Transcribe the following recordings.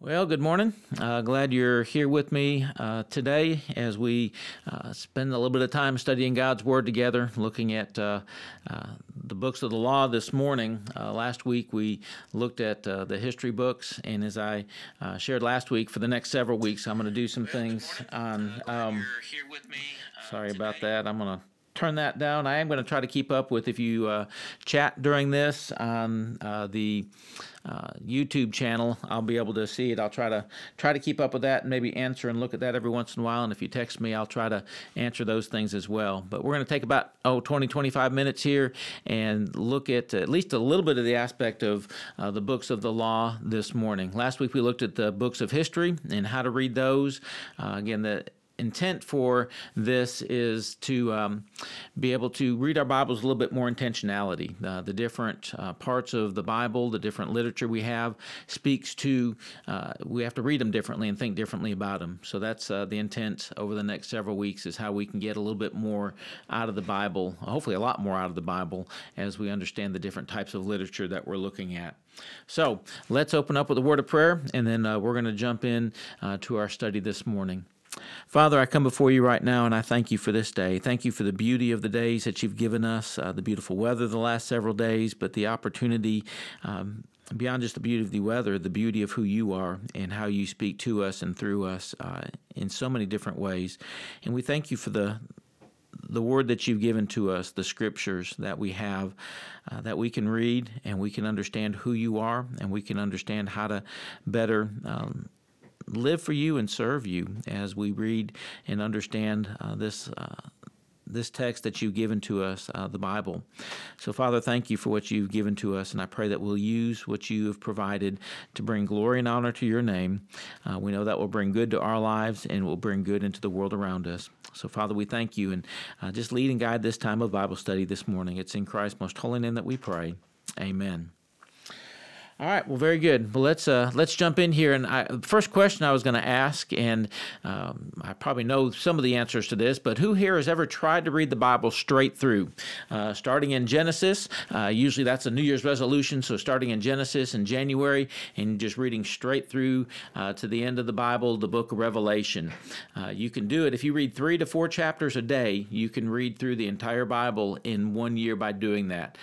Well, good morning. Glad you're here with me today as we spend a little bit of time studying God's Word together, looking at the books of the law this morning. Last week we looked at the history books, and as I shared last week, for the next several weeks, I'm going to do some things on. Sorry about that. I'm going to turn that down. I am going to try to keep up with if you chat during this on the YouTube channel. I'll be able to see it. I'll try to keep up with that and maybe answer and look at that every once in a while. And if you text me, I'll try to answer those things as well. But we're going to take about 25 minutes here and look at least a little bit of the aspect of the books of the law this morning. Last week we looked at the books of history and how to read those. Again, the intent for this is to be able to read our Bibles with a little bit more intentionality. The different parts of the Bible, the different literature we have, speaks to, we have to read them differently and think differently about them. So that's the intent over the next several weeks, is how we can get a little bit more out of the Bible, hopefully a lot more out of the Bible, as we understand the different types of literature that we're looking at. So let's open up with a word of prayer, and then we're going to jump in to our study this morning. Father, I come before you right now, and I thank you for this day. Thank you for the beauty of the days that you've given us, the beautiful weather the last several days, but the opportunity, beyond just the beauty of the weather, the beauty of who you are and how you speak to us and through us in so many different ways. And we thank you for the word that you've given to us, the scriptures that we have, that we can read and we can understand who you are, and we can understand how to better live for you and serve you as we read and understand this text that you've given to us, the Bible. So, Father, thank you for what you've given to us, and I pray that we'll use what you have provided to bring glory and honor to your name. We know that will bring good to our lives and will bring good into the world around us. So, Father, we thank you, and just lead and guide this time of Bible study this morning. It's in Christ's most holy name that we pray. Amen. All right, well, very good. Well, let's jump in here. And first question I was going to ask, and I probably know some of the answers to this, but who here has ever tried to read the Bible straight through? Starting in Genesis, usually that's a New Year's resolution, so starting in Genesis in January and just reading straight through to the end of the Bible, the book of Revelation. You can do it. If you read 3 to 4 chapters a day, you can read through the entire Bible in 1 year by doing that.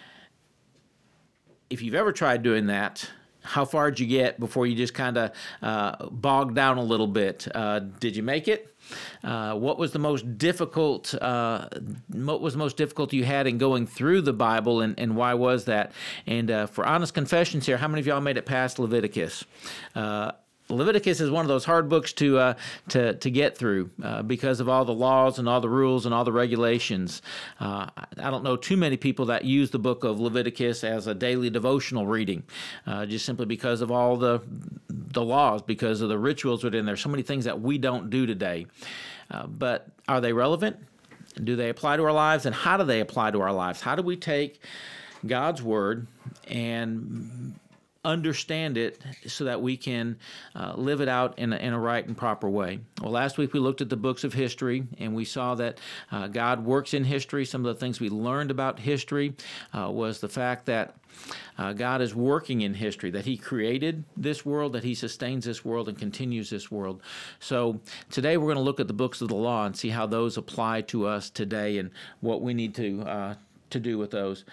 If you've ever tried doing that, how far did you get before you just kind of bogged down a little bit? Did you make it? What was the most difficult? What was the most difficult you had in going through the Bible, and why was that? And for honest confessions here, how many of y'all made it past Leviticus? Leviticus is one of those hard books to get through because of all the laws and all the rules and all the regulations. I don't know too many people that use the book of Leviticus as a daily devotional reading, just simply because of all the laws, because of the rituals within there. So many things that we don't do today. But are they relevant? Do they apply to our lives? And how do they apply to our lives? How do we take God's word and understand it so that we can live it out in a right and proper way? Well, last week we looked at the books of history, and we saw that God works in history. Some of the things we learned about history was the fact that God is working in history, that he created this world, that he sustains this world and continues this world. So today we're going to look at the books of the law and see how those apply to us today and what we need to do with those.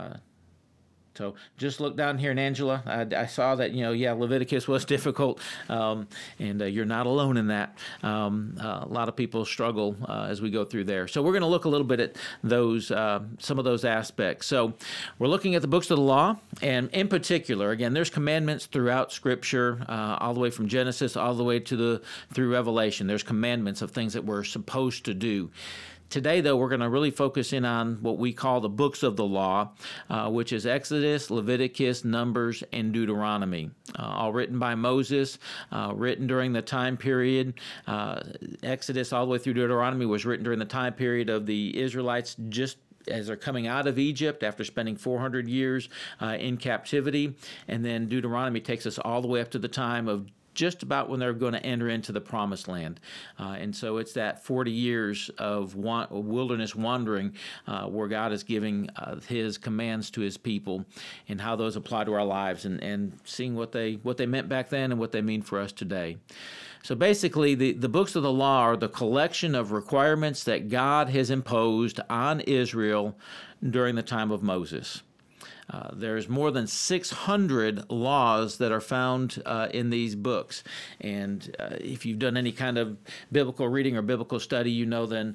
So just look down here, and Angela, I saw that, Leviticus was difficult, and you're not alone in that. A lot of people struggle as we go through there. So we're going to look a little bit at those, some of those aspects. So we're looking at the books of the law, and in particular, again, there's commandments throughout Scripture, all the way from Genesis all the way through Revelation. There's commandments of things that we're supposed to do. Today, though, we're going to really focus in on what we call the books of the law, which is Exodus, Leviticus, Numbers, and Deuteronomy, all written by Moses, written during the time period. Exodus all the way through Deuteronomy was written during the time period of the Israelites just as they're coming out of Egypt after spending 400 years in captivity. And then Deuteronomy takes us all the way up to the time of just about when they're going to enter into the promised land. And so it's that 40 years of wilderness wandering where God is giving his commands to his people and how those apply to our lives, and seeing what they meant back then and what they mean for us today. So basically, the books of the law are the collection of requirements that God has imposed on Israel during the time of Moses. There's more than 600 laws that are found in these books. And if you've done any kind of biblical reading or biblical study, you know then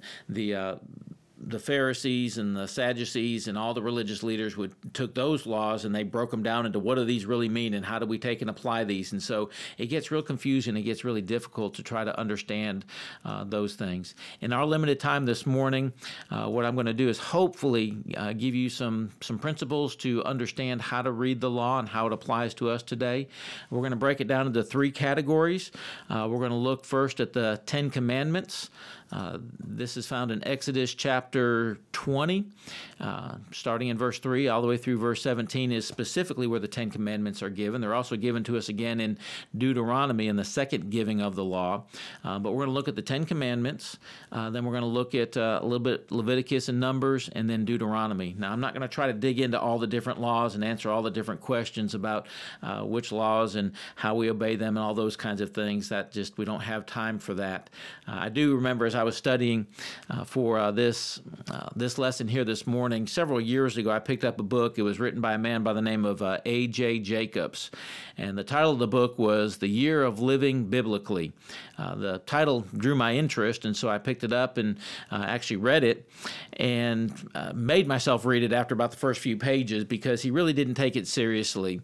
the Pharisees and the Sadducees and all the religious leaders took those laws and they broke them down into what do these really mean and how do we take and apply these. And so it gets real confusing. It gets really difficult to try to understand those things. In our limited time this morning, what I'm going to do is hopefully give you some principles to understand how to read the law and how it applies to us today. We're going to break it down into 3 categories. We're going to look first at the 10 Commandments. This is found in Exodus chapter 20, starting in verse 3 all the way through verse 17 is specifically where the 10 Commandments are given. They're also given to us again in Deuteronomy in the second giving of the law. But we're going to look at the 10 Commandments. Then we're going to look at a little bit Leviticus and Numbers, and then Deuteronomy. Now, I'm not going to try to dig into all the different laws and answer all the different questions about which laws and how we obey them and all those kinds of things. We don't have time for that. I do remember as I was studying for this lesson here this morning, several years ago, I picked up a book. It was written by a man by the name of A.J. Jacobs. And the title of the book was The Year of Living Biblically. The title drew my interest, and so I picked it up and actually read it and made myself read it after about the first few pages because he really didn't take it seriously.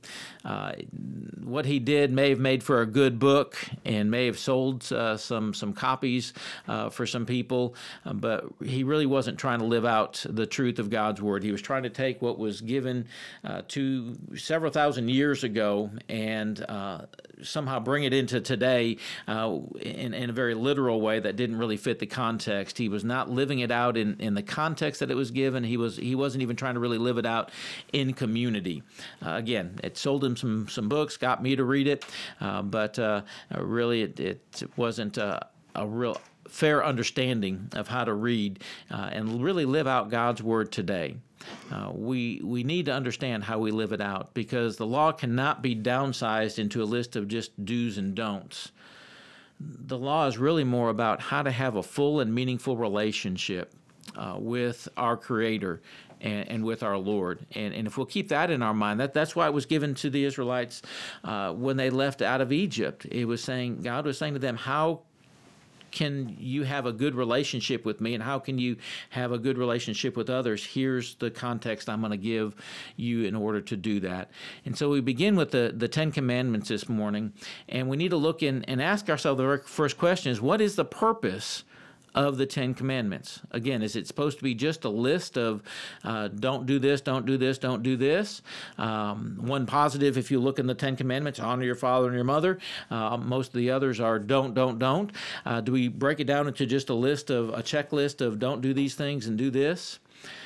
What he did may have made for a good book and may have sold some copies for some people, but he really wasn't trying to live out the truth of God's Word. He was trying to take what was given to several thousand years ago and somehow bring it into today in a very literal way that didn't really fit the context. He was not living it out in the context that it was given. He wasn't even trying to really live it out in community. Again, it sold him some books, got me to read it, but really it wasn't a real fair understanding of how to read and really live out God's Word today. We need to understand how we live it out because the law cannot be downsized into a list of just do's and don'ts. The law is really more about how to have a full and meaningful relationship with our Creator and with our Lord. And if we'll keep that in our mind, that's why it was given to the Israelites when they left out of Egypt. God was saying to them, how can you have a good relationship with me, and how can you have a good relationship with others? Here's the context I'm going to give you in order to do that. And so we begin with the 10 Commandments this morning, and we need to look in and ask ourselves the first question is, what is the purpose of the 10 Commandments? Again, is it supposed to be just a list of don't do this, don't do this, don't do this? One positive, if you look in the 10 Commandments, honor your father and your mother. Most of the others are don't. Do we break it down into just a checklist of don't do these things and do this?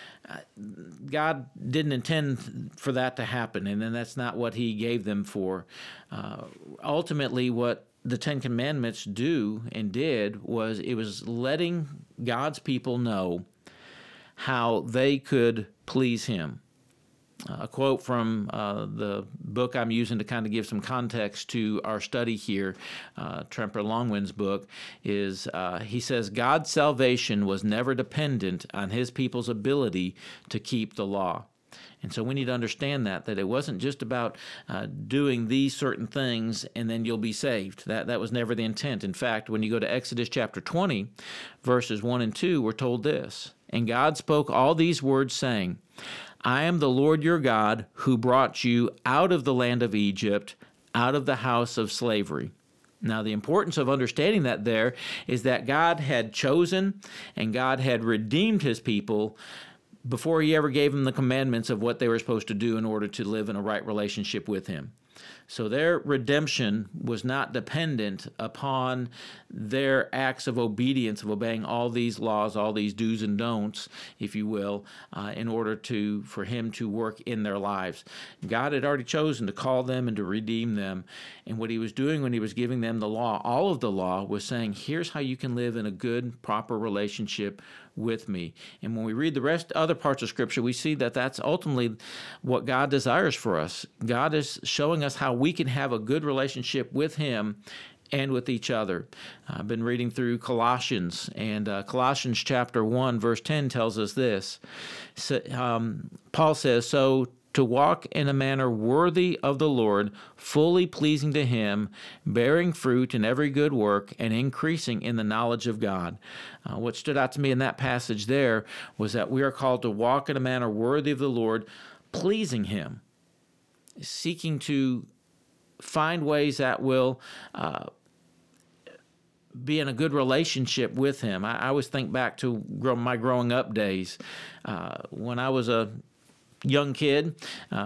God didn't intend for that to happen, and then that's not what he gave them for. Ultimately, what the 10 Commandments do and did was it was letting God's people know how they could please him. A quote from the book I'm using to kind of give some context to our study here, Tremper Longwind's book, is he says, God's salvation was never dependent on his people's ability to keep the law. And so we need to understand that it wasn't just about doing these certain things and then you'll be saved. That was never the intent. In fact, when you go to Exodus chapter 20, verses 1 and 2, we're told this, and God spoke all these words saying, I am the Lord your God who brought you out of the land of Egypt, out of the house of slavery. Now, the importance of understanding that there is that God had chosen and God had redeemed his people before he ever gave them the commandments of what they were supposed to do in order to live in a right relationship with him. So their redemption was not dependent upon their acts of obedience, of obeying all these laws, all these do's and don'ts, if you will, in order for him to work in their lives. God had already chosen to call them and to redeem them. And what he was doing when he was giving them the law, all of the law, was saying, here's how you can live in a good, proper relationship with me. And when we read the other parts of Scripture, we see that that's ultimately what God desires for us. God is showing us how we can have a good relationship with him and with each other. I've been reading through Colossians, and Colossians chapter 1, verse 10 tells us this. Paul says, "So to walk in a manner worthy of the Lord, fully pleasing to him, bearing fruit in every good work, and increasing in the knowledge of God." What stood out to me in that passage there was that we are called to walk in a manner worthy of the Lord, pleasing him, seeking to find ways that will be in a good relationship with him. I always think back to my growing up days. When I was a young kid,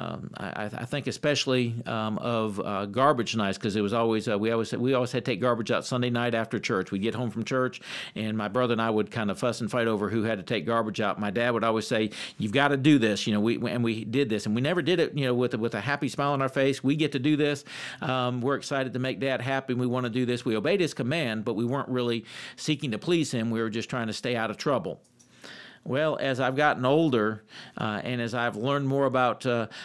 I think especially of garbage nights, because it was always we always had to take garbage out Sunday night after church. We'd get home from church, and my brother and I would kind of fuss and fight over who had to take garbage out. My dad would always say, "You've got to do this," we did this, and we never did it, with a happy smile on our face. We get to do this. We're excited to make Dad happy. We want to do this. We obeyed his command, but we weren't really seeking to please him. We were just trying to stay out of trouble. Well, as I've gotten older and as I've learned more about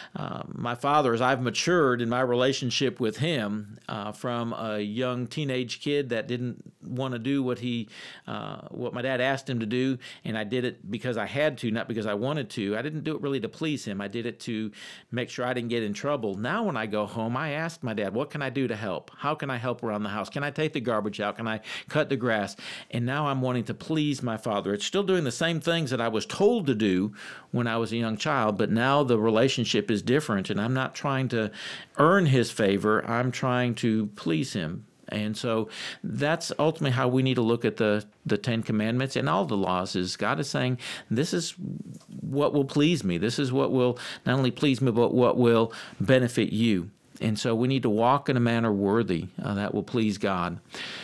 my father, as I've matured in my relationship with him, from a young teenage kid that didn't want to do what my dad asked him to do, and I did it because I had to, not because I wanted to. I didn't do it really to please him. I did it to make sure I didn't get in trouble. Now when I go home, I ask my dad, what can I do to help? How can I help around the house? Can I take the garbage out? Can I cut the grass? And now I'm wanting to please my father. It's still doing the same things that I was told to do when I was a young child, but now the relationship is different, and I'm not trying to earn his favor. I'm trying to please him. And so that's ultimately how we need to look at the Ten Commandments and all the laws. Is God is saying, this is what will please me. This is what will not only please me, but what will benefit you. And so we need to walk in a manner worthy that will please God.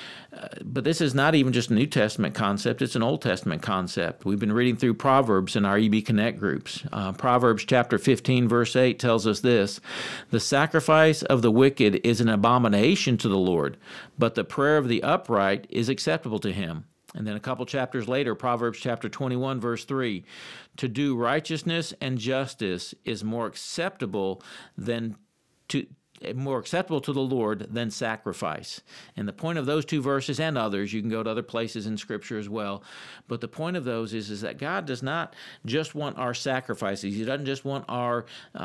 But this is not even just a New Testament concept, it's an Old Testament concept. We've been reading through Proverbs in our EB Connect groups. Proverbs chapter 15, verse 8 tells us this: "The sacrifice of the wicked is an abomination to the Lord, but the prayer of the upright is acceptable to him." And then a couple chapters later, Proverbs chapter 21, verse 3, "To do righteousness and justice is more acceptable to the Lord than sacrifice." And the point of those two verses and others, you can go to other places in Scripture as well, but the point of those is that God does not just want our sacrifices. He doesn't just want our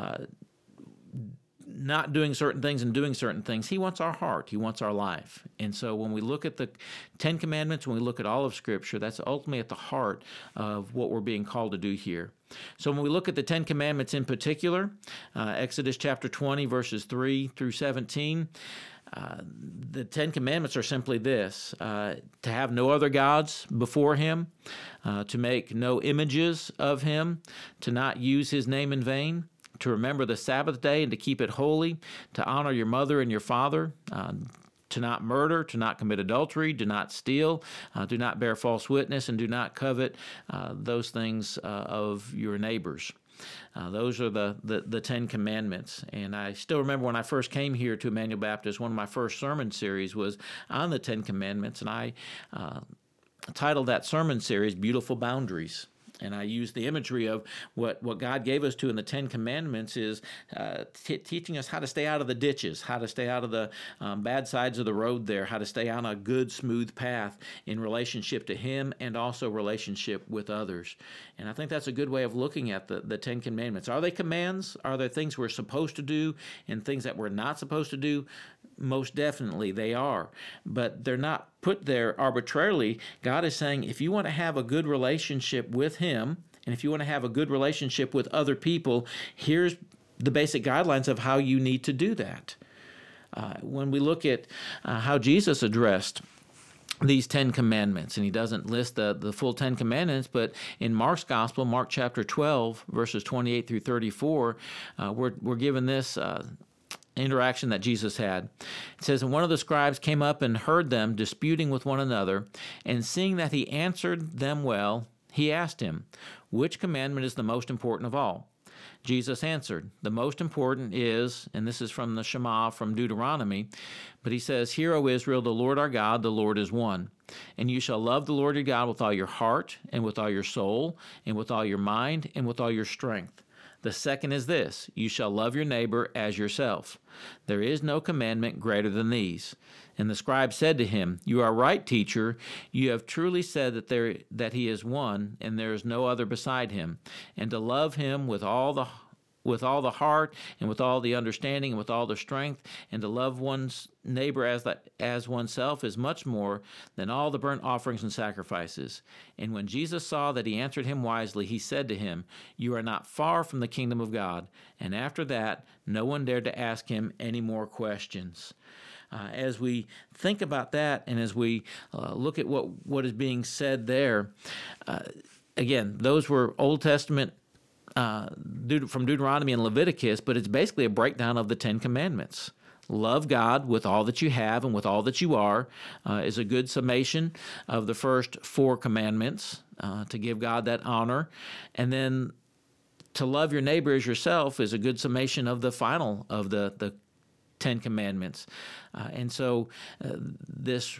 not doing certain things and doing certain things. He wants our heart. He wants our life. And so when we look at the Ten Commandments, when we look at all of Scripture, that's ultimately at the heart of what we're being called to do here. So when we look at the Ten Commandments in particular, Exodus chapter 20, verses 3 through 17, the Ten Commandments are simply this: to have no other gods before him, to make no images of him, to not use his name in vain, to remember the Sabbath day and to keep it holy, to honor your mother and your father, to not murder, to not commit adultery, do not steal, do not bear false witness, and do not covet those things of your neighbors. Those are the Ten Commandments. And I still remember when I first came here to Emmanuel Baptist, one of my first sermon series was on the Ten Commandments, and I titled that sermon series Beautiful Boundaries. And I use the imagery of what God gave us to in the Ten Commandments is teaching us how to stay out of the ditches, how to stay out of the bad sides of the road there, how to stay on a good, smooth path in relationship to Him and also relationship with others. And I think that's a good way of looking at the Ten Commandments. Are they commands? Are there things we're supposed to do and things that we're not supposed to do? Most definitely they are, but they're not put there arbitrarily. God is saying, if you want to have a good relationship with Him, and if you want to have a good relationship with other people, here's the basic guidelines of how you need to do that. When we look at how Jesus addressed these Ten Commandments, and He doesn't list the full Ten Commandments, but in Mark's Gospel, Mark chapter 12, verses 28 through 34, we're given this interaction that Jesus had. It says, and one of the scribes came up and heard them disputing with one another, and seeing that he answered them well, he asked him, which commandment is the most important of all? Jesus answered, the most important is, and this is from the Shema, from Deuteronomy, but he says, hear, O Israel, the Lord our God, the Lord is one. And you shall love the Lord your God with all your heart, and with all your soul, and with all your mind, and with all your strength. The second is this, you shall love your neighbor as yourself. There is no commandment greater than these. And the scribe said to him, you are right, teacher. You have truly said that he is one, and there is no other beside him. And to love him with all the heart, and with all the understanding, and with all the strength, and to love one's neighbor as oneself is much more than all the burnt offerings and sacrifices. And when Jesus saw that he answered him wisely, he said to him, you are not far from the kingdom of God. And after that, no one dared to ask him any more questions. As we think about that, and as we look at what is being said there, again, those were Old Testament from Deuteronomy and Leviticus, but it's basically a breakdown of the Ten Commandments. Love God with all that you have and with all that you are is a good summation of the first four commandments, to give God that honor. And then to love your neighbor as yourself is a good summation of the final of the Ten Commandments. And so this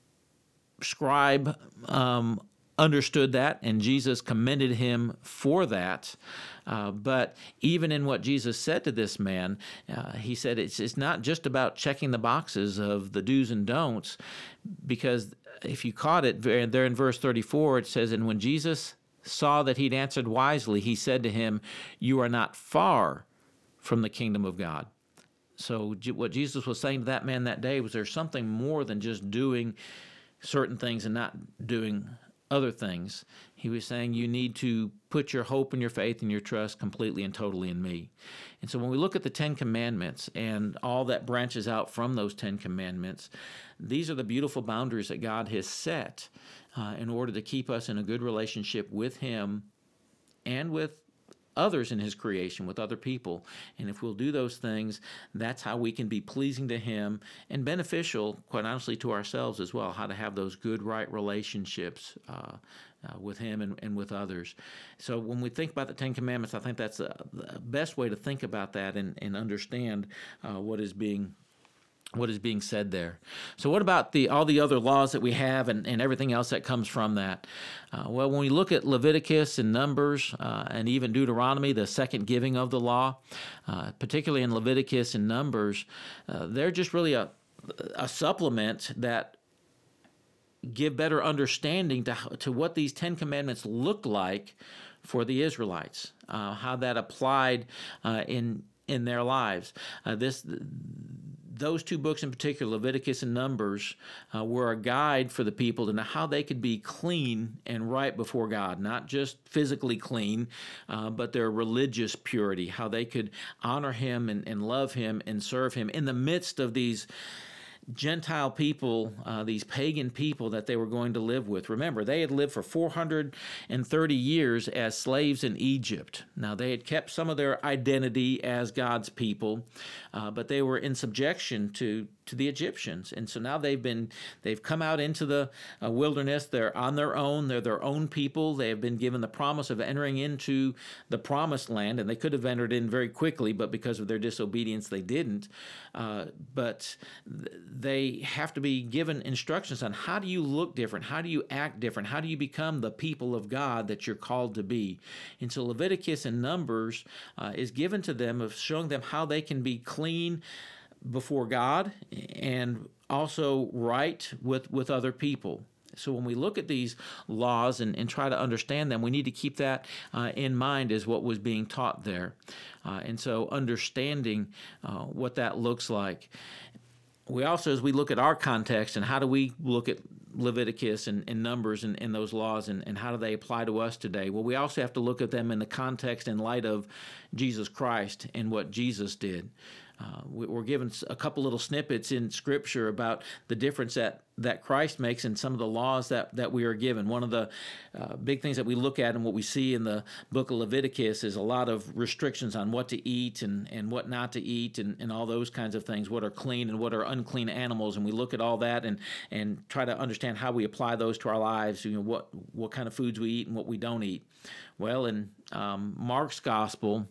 scribe understood that, and Jesus commended him for that. But even in what Jesus said to this man, he said it's not just about checking the boxes of the do's and don'ts, because if you caught it there in verse 34, it says, and when Jesus saw that he'd answered wisely, he said to him, you are not far from the kingdom of God. So what Jesus was saying to that man that day was there's something more than just doing certain things and not doing other things. He was saying you need to put your hope and your faith and your trust completely and totally in me. And so when we look at the Ten Commandments and all that branches out from those Ten Commandments, these are the beautiful boundaries that God has set in order to keep us in a good relationship with Him and with others in His creation, with other people. And if we'll do those things, that's how we can be pleasing to Him and beneficial, quite honestly, to ourselves as well, how to have those good, right relationships with Him and with others. So when we think about the Ten Commandments, I think that's the best way to think about that and understand what is being said there. So what about all the other laws that we have and everything else that comes from that? Well, when we look at Leviticus and Numbers and even Deuteronomy, the second giving of the law, particularly in Leviticus and Numbers, they're just really a supplement that give better understanding to what these Ten Commandments look like for the Israelites, how that applied in their lives. Those two books in particular, Leviticus and Numbers, were a guide for the people to know how they could be clean and right before God, not just physically clean, but their religious purity, how they could honor Him and love Him and serve Him in the midst of these Gentile people, these pagan people that they were going to live with. Remember, they had lived for 430 years as slaves in Egypt. Now, they had kept some of their identity as God's people, but they were in subjection to the Egyptians. And so now they've come out into the wilderness. They're on their own. They're their own people. They have been given the promise of entering into the promised land, and they could have entered in very quickly, but because of their disobedience, they didn't. But they have to be given instructions on how do you look different? How do you act different? How do you become the people of God that you're called to be? And so Leviticus and Numbers is given to them of showing them how they can be clean before God and also right with other people. So when we look at these laws and try to understand them, we need to keep that in mind as what was being taught there. And so understanding what that looks like. We also, as we look at our context and how do we look at Leviticus and Numbers and those laws and how do they apply to us today? Well, we also have to look at them in the context in light of Jesus Christ and what Jesus did. We're given a couple little snippets in Scripture about the difference that Christ makes in some of the laws that we are given. One of the big things that we look at and what we see in the book of Leviticus is a lot of restrictions on what to eat and what not to eat and all those kinds of things, what are clean and what are unclean animals. And we look at all that and try to understand how we apply those to our lives, what kind of foods we eat and what we don't eat. Well, in Mark's gospel,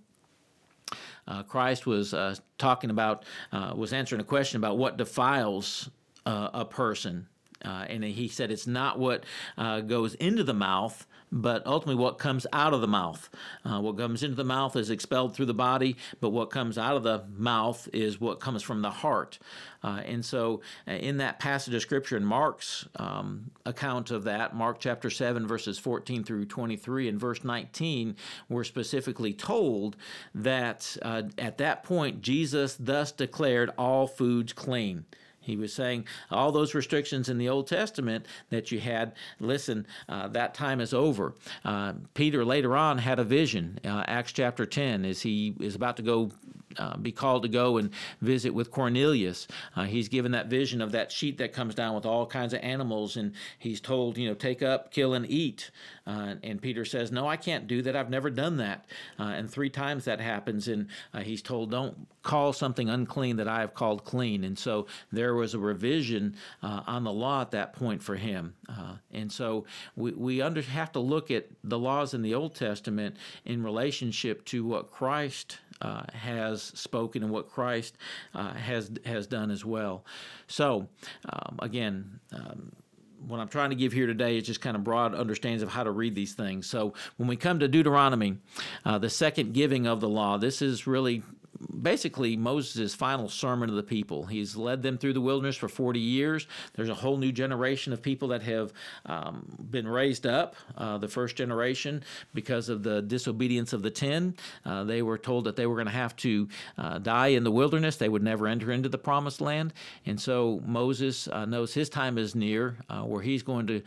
Christ was talking about, was answering a question about what defiles a person. And he said it's not what goes into the mouth, but ultimately what comes out of the mouth. What comes into the mouth is expelled through the body, but what comes out of the mouth is what comes from the heart. And so in that passage of Scripture, in Mark's account of that, Mark chapter 7, verses 14 through 23, and verse 19, we're specifically told that at that point, Jesus thus declared all foods clean. He was saying all those restrictions in the Old Testament that you had, listen, that time is over. Peter later on had a vision, Acts chapter 10, as he is about to go be called to go and visit with Cornelius. He's given that vision of that sheet that comes down with all kinds of animals, and he's told, take up, kill, and eat. And Peter says, no, I can't do that. I've never done that. And 3 times that happens, and he's told, don't call something unclean that I have called clean. And so there was a revision on the law at that point for him. And so we have to look at the laws in the Old Testament in relationship to what Christ has spoken and what Christ has done as well. So, again, what I'm trying to give here today is just kind of broad understandings of how to read these things. So when we come to Deuteronomy, the second giving of the law, this is really basically Moses' final sermon to the people. He's led them through the wilderness for 40 years. There's a whole new generation of people that have been raised up, the first generation, because of the disobedience of the 10. They were told that they were going to have to die in the wilderness. They would never enter into the promised land. And so Moses knows his time is near, where he's going to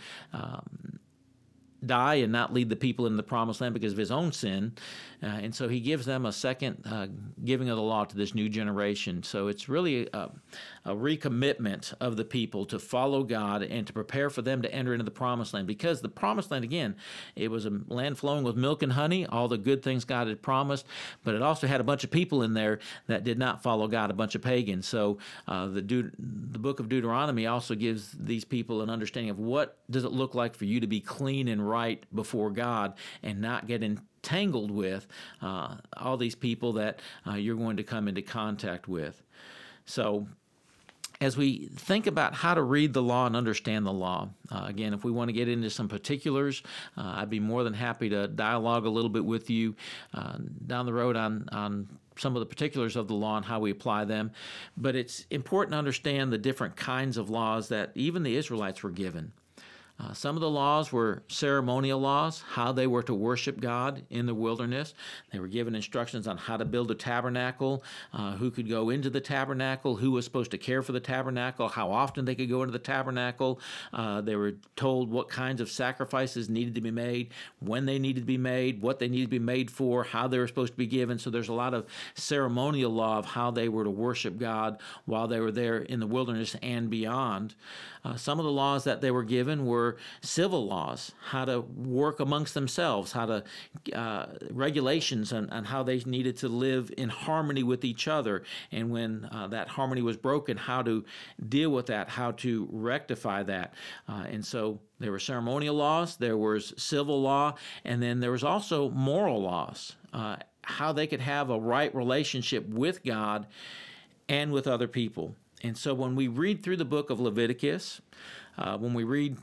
die and not lead the people into the promised land because of his own sin. And so he gives them a second giving of the law to this new generation. So it's really a recommitment of the people to follow God and to prepare for them to enter into the promised land. Because the promised land, again, it was a land flowing with milk and honey, all the good things God had promised, but it also had a bunch of people in there that did not follow God, a bunch of pagans. So the book of Deuteronomy also gives these people an understanding of what does it look like for you to be clean and right before God and not get entangled with all these people that you're going to come into contact with. So as we think about how to read the law and understand the law, again, if we want to get into some particulars, I'd be more than happy to dialogue a little bit with you down the road on some of the particulars of the law and how we apply them. But it's important to understand the different kinds of laws that even the Israelites were given. Some of the laws were ceremonial laws, how they were to worship God in the wilderness. They were given instructions on how to build a tabernacle, who could go into the tabernacle, who was supposed to care for the tabernacle, how often they could go into the tabernacle. They were told what kinds of sacrifices needed to be made, when they needed to be made, what they needed to be made for, how they were supposed to be given. So there's a lot of ceremonial law of how they were to worship God while they were there in the wilderness and beyond. Some of the laws that they were given were civil laws, how to work amongst themselves, how to regulations on how they needed to live in harmony with each other, and when that harmony was broken, how to deal with that, how to rectify that. And so there were ceremonial laws, there was civil law, and then there was also moral laws, how they could have a right relationship with God and with other people. And so when we read through the book of Leviticus, when we read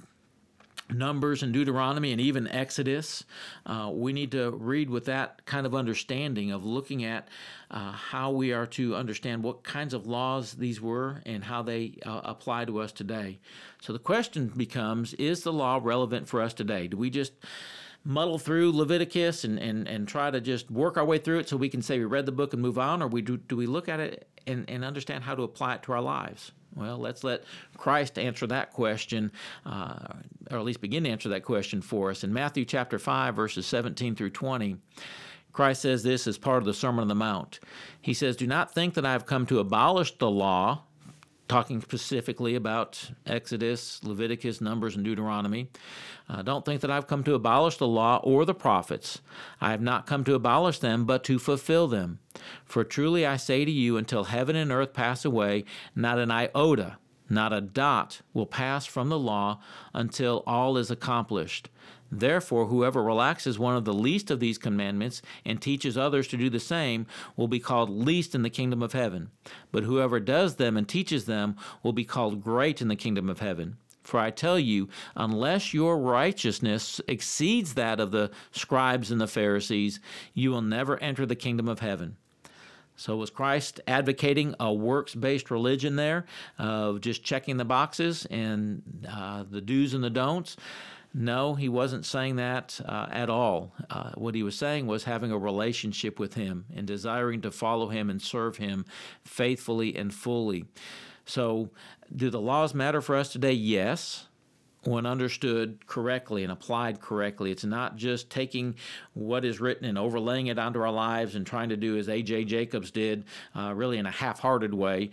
Numbers and Deuteronomy and even Exodus, we need to read with that kind of understanding of looking at how we are to understand what kinds of laws these were and how they apply to us today. So the question becomes, is the law relevant for us today? Do we just muddle through Leviticus and try to just work our way through it so we can say we read the book and move on, or do we look at it and understand how to apply it to our lives? Well, let's let Christ answer that question, or at least begin to answer that question for us. In Matthew chapter 5, verses 17 through 20, Christ says this as part of the Sermon on the Mount. He says, "Do not think that I have come to abolish the law," talking specifically about Exodus, Leviticus, Numbers, and Deuteronomy. "Don't think that I've come to abolish the law or the prophets. I have not come to abolish them, but to fulfill them. For truly I say to you, until heaven and earth pass away, not an iota, not a dot will pass from the law until all is accomplished. Therefore, whoever relaxes one of the least of these commandments and teaches others to do the same will be called least in the kingdom of heaven. But whoever does them and teaches them will be called great in the kingdom of heaven. For I tell you, unless your righteousness exceeds that of the scribes and the Pharisees, you will never enter the kingdom of heaven." So was Christ advocating a works-based religion there of just checking the boxes and the do's and the don'ts? No, he wasn't saying that at all. What he was saying was having a relationship with him and desiring to follow him and serve him faithfully and fully. So do the laws matter for us today? Yes, when understood correctly and applied correctly. It's not just taking what is written and overlaying it onto our lives and trying to do as A.J. Jacobs did, really in a half-hearted way,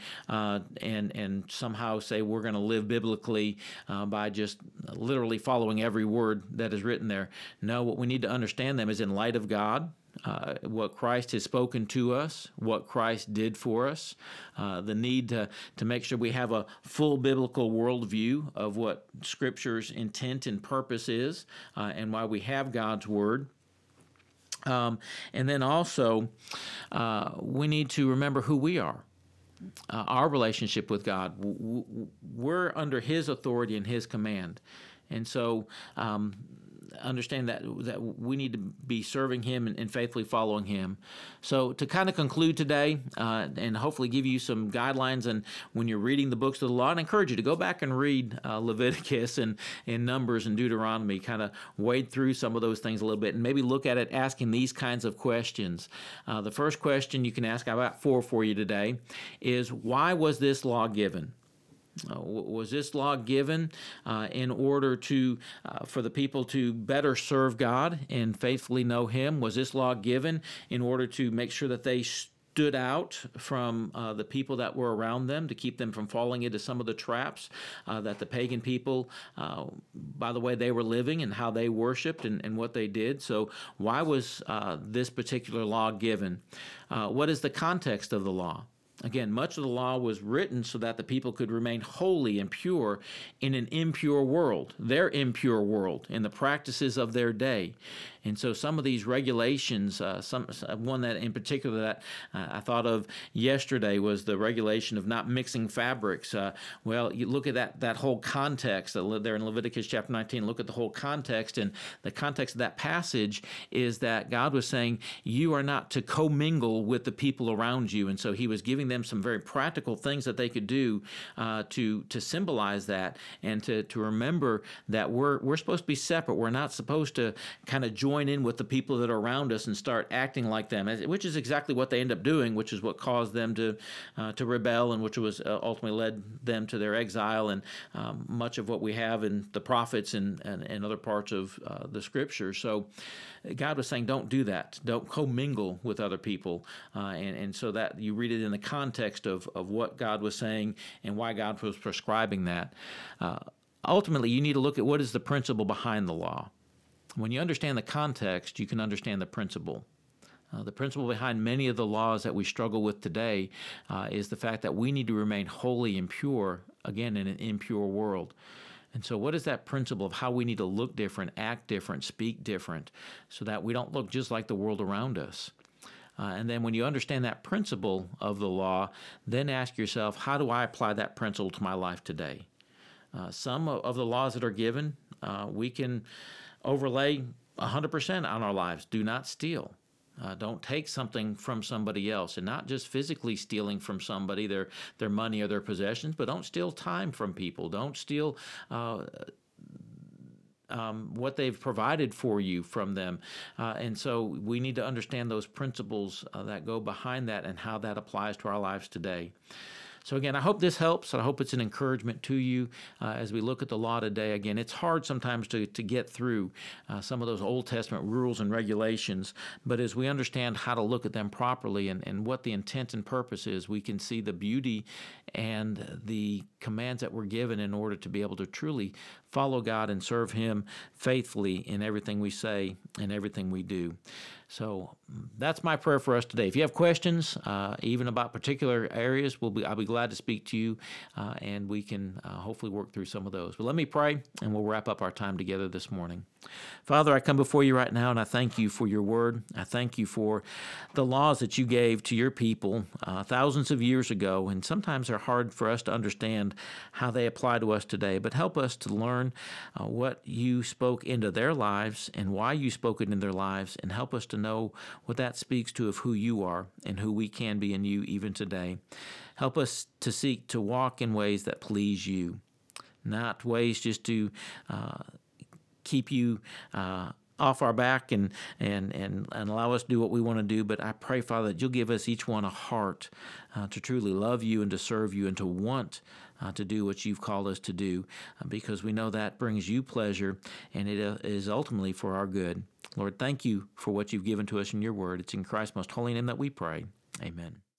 and somehow say we're going to live biblically by just literally following every word that is written there. No, what we need to understand them is in light of God, what Christ has spoken to us, what Christ did for us, the need to make sure we have a full biblical worldview of what Scripture's intent and purpose is, and why we have God's Word. And then also, we need to remember who we are. Our relationship with God. We're under His authority and His command. And so understand that we need to be serving Him and faithfully following Him. So to kind of conclude today and hopefully give you some guidelines, and when you're reading the books of the law, and encourage you to go back and read Leviticus and Numbers and Deuteronomy, kind of wade through some of those things a little bit and maybe look at it asking these kinds of questions. The first question you can ask, I've got four for you today, is why was this law given? Was this law given in order to for the people to better serve God and faithfully know Him? Was this law given in order to make sure that they stood out from the people that were around them, to keep them from falling into some of the traps that the pagan people, by the way they were living and how they worshiped and what they did? So why was this particular law given? What is the context of the law? Again, much of the law was written so that the people could remain holy and pure in an impure world, their impure world, in the practices of their day. And so some of these regulations, one that in particular that I thought of yesterday was the regulation of not mixing fabrics. Well, you look at that whole context there in Leviticus chapter 19, look at the whole context, and the context of that passage is that God was saying you are not to commingle with the people around you. And so He was giving them some very practical things that they could do to symbolize that and to remember that we're supposed to be separate. We're not supposed to kind of join in with the people that are around us and start acting like them, which is exactly what they end up doing, which is what caused them to rebel, and which was ultimately led them to their exile, and much of what we have in the prophets and other parts of the Scripture. So God was saying, don't do that. Don't commingle with other people. And so that you read it in the context of what God was saying and why God was prescribing that. Ultimately, you need to look at what is the principle behind the law. When you understand the context, you can understand the principle. The principle behind many of the laws that we struggle with today is the fact that we need to remain holy and pure, again, in an impure world. And so what is that principle of how we need to look different, act different, speak different, so that we don't look just like the world around us? And then when you understand that principle of the law, then ask yourself, how do I apply that principle to my life today? Some of the laws that are given, we can overlay 100% on our lives. Do not steal. Don't take something from somebody else, and not just physically stealing from somebody, their money or their possessions, but don't steal time from people. Don't steal what they've provided for you from them. And so we need to understand those principles that go behind that and how that applies to our lives today. So again, I hope this helps. I hope it's an encouragement to you as we look at the law today. Again, it's hard sometimes to get through some of those Old Testament rules and regulations, but as we understand how to look at them properly and what the intent and purpose is, we can see the beauty and the commands that we're given in order to be able to truly follow God and serve Him faithfully in everything we say and everything we do. So that's my prayer for us today. If you have questions, even about particular areas, I'll be glad to speak to you, and we can hopefully work through some of those. But let me pray, and we'll wrap up our time together this morning. Father, I come before you right now, and I thank you for your word. I thank you for the laws that you gave to your people thousands of years ago, and sometimes they're hard for us to understand how they apply to us today. But help us to learn what you spoke into their lives and why you spoke it in their lives, and help us to know what that speaks to of who you are and who we can be in you even today. Help us to seek to walk in ways that please you, not ways just to keep you off our back and allow us to do what we want to do. But I pray, Father, that you'll give us each one a heart to truly love you and to serve you and to want to do what you've called us to do, because we know that brings you pleasure and it is ultimately for our good. Lord, thank you for what you've given to us in your word. It's in Christ's most holy name that we pray. Amen.